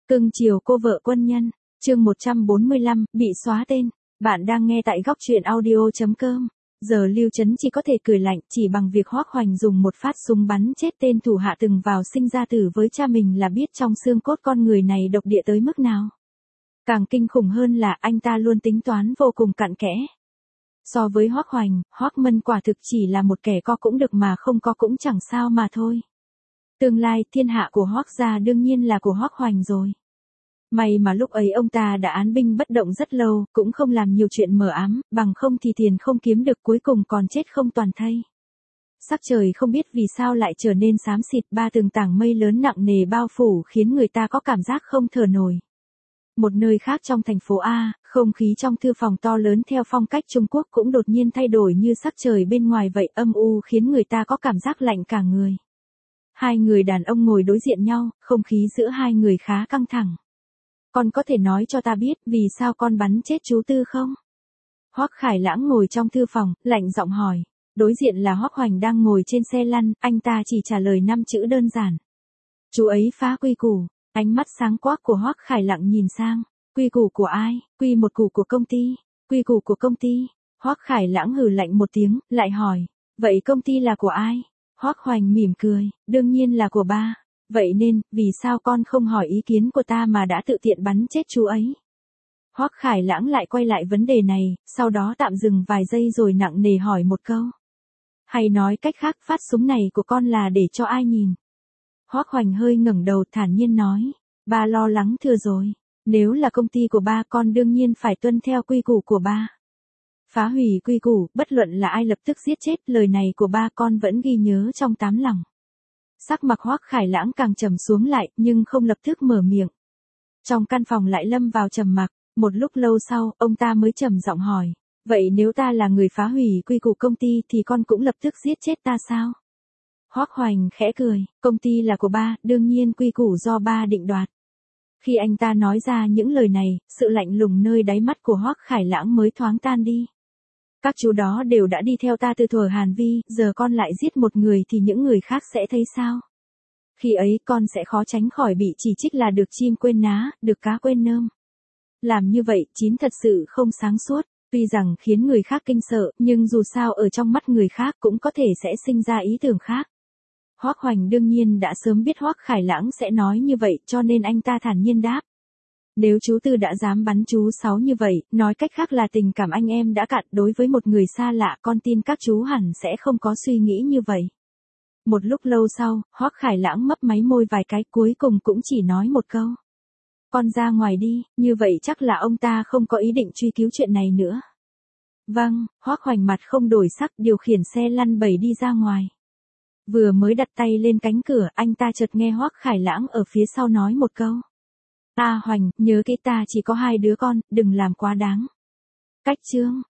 Cưng chiều cô vợ quân nhân, chương 145, bị xóa tên. Bạn đang nghe tại góc truyện audio.com. Giờ Lưu Trấn chỉ có thể cười lạnh chỉ bằng việc Hoắc Hoành dùng một phát súng bắn chết tên thủ hạ từng vào sinh ra tử với cha mình là biết trong xương cốt con người này độc địa tới mức nào. Càng kinh khủng hơn là anh ta luôn tính toán vô cùng cặn kẽ. So với Hoắc Hoành, Hoắc Mân quả thực chỉ là một kẻ có cũng được mà không có cũng chẳng sao mà thôi. Tương lai thiên hạ của Hoắc gia đương nhiên là của Hoắc Hoành rồi. May mà lúc ấy ông ta đã án binh bất động rất lâu, cũng không làm nhiều chuyện mờ ám, bằng không thì tiền không kiếm được cuối cùng còn chết không toàn thây. Sắc trời không biết vì sao lại trở nên xám xịt, ba từng tảng mây lớn nặng nề bao phủ khiến người ta có cảm giác không thở nổi. Một nơi khác trong thành phố A, không khí trong thư phòng to lớn theo phong cách Trung Quốc cũng đột nhiên thay đổi như sắc trời bên ngoài vậy, âm u khiến người ta có cảm giác lạnh cả người. Hai người đàn ông ngồi đối diện nhau, không khí giữa hai người khá căng thẳng. Con có thể nói cho ta biết vì sao con bắn chết chú Tư không? Hoắc Khải Lãng ngồi trong thư phòng, lạnh giọng hỏi. Đối diện là Hoắc Hoành đang ngồi trên xe lăn, anh ta chỉ trả lời 5 chữ đơn giản. Chú ấy phá quy củ. Ánh mắt sáng quắc của Hoắc Khải Lãng nhìn sang. Quy củ của ai? Quy một củ của công ty. Quy củ của công ty. Hoắc Khải Lãng hừ lạnh một tiếng, lại hỏi. Vậy công ty là của ai? Hoắc Hoành mỉm cười. Đương nhiên là của ba. Vậy nên, vì sao con không hỏi ý kiến của ta mà đã tự tiện bắn chết chú ấy? Hoắc Khải Lãng lại quay lại vấn đề này, sau đó tạm dừng vài giây rồi nặng nề hỏi một câu. Hay nói cách khác, phát súng này của con là để cho ai nhìn? Hoắc Hoành hơi ngẩng đầu thản nhiên nói. Ba lo lắng thừa rồi. Nếu là công ty của ba con đương nhiên phải tuân theo quy củ của ba. Phá hủy quy củ, bất luận là ai lập tức giết chết, lời này của ba con vẫn ghi nhớ trong tám lòng. Sắc mặt Hoắc Khải Lãng càng trầm xuống lại, nhưng không lập tức mở miệng. Trong căn phòng lại lâm vào trầm mặc, một lúc lâu sau, ông ta mới trầm giọng hỏi, vậy nếu ta là người phá hủy quy củ công ty thì con cũng lập tức giết chết ta sao? Hoắc Hoành khẽ cười, công ty là của ba, đương nhiên quy củ do ba định đoạt. Khi anh ta nói ra những lời này, sự lạnh lùng nơi đáy mắt của Hoắc Khải Lãng mới thoáng tan đi. Các chú đó đều đã đi theo ta từ thuở Hàn Vi, giờ con lại giết một người thì những người khác sẽ thấy sao? Khi ấy con sẽ khó tránh khỏi bị chỉ trích là được chim quên ná, được cá quên nơm. Làm như vậy chín thật sự không sáng suốt, tuy rằng khiến người khác kinh sợ, nhưng dù sao ở trong mắt người khác cũng có thể sẽ sinh ra ý tưởng khác. Hoắc Hoành đương nhiên đã sớm biết Hoắc Khải Lãng sẽ nói như vậy cho nên anh ta thản nhiên đáp. Nếu chú Tư đã dám bắn chú Sáu như vậy, nói cách khác là tình cảm anh em đã cạn, đối với một người xa lạ con tin các chú hẳn sẽ không có suy nghĩ như vậy. Một lúc lâu sau, Hoắc Khải Lãng mấp máy môi vài cái cuối cùng cũng chỉ nói một câu. Con ra ngoài đi, như vậy chắc là ông ta không có ý định truy cứu chuyện này nữa. Vâng, Hoắc Hoành mặt không đổi sắc điều khiển xe lăn bẩy đi ra ngoài. Vừa mới đặt tay lên cánh cửa, anh ta chợt nghe Hoắc Khải Lãng ở phía sau nói một câu. Hoành, nhớ kỹ ta chỉ có 2 đứa con, đừng làm quá đáng. Cách chương.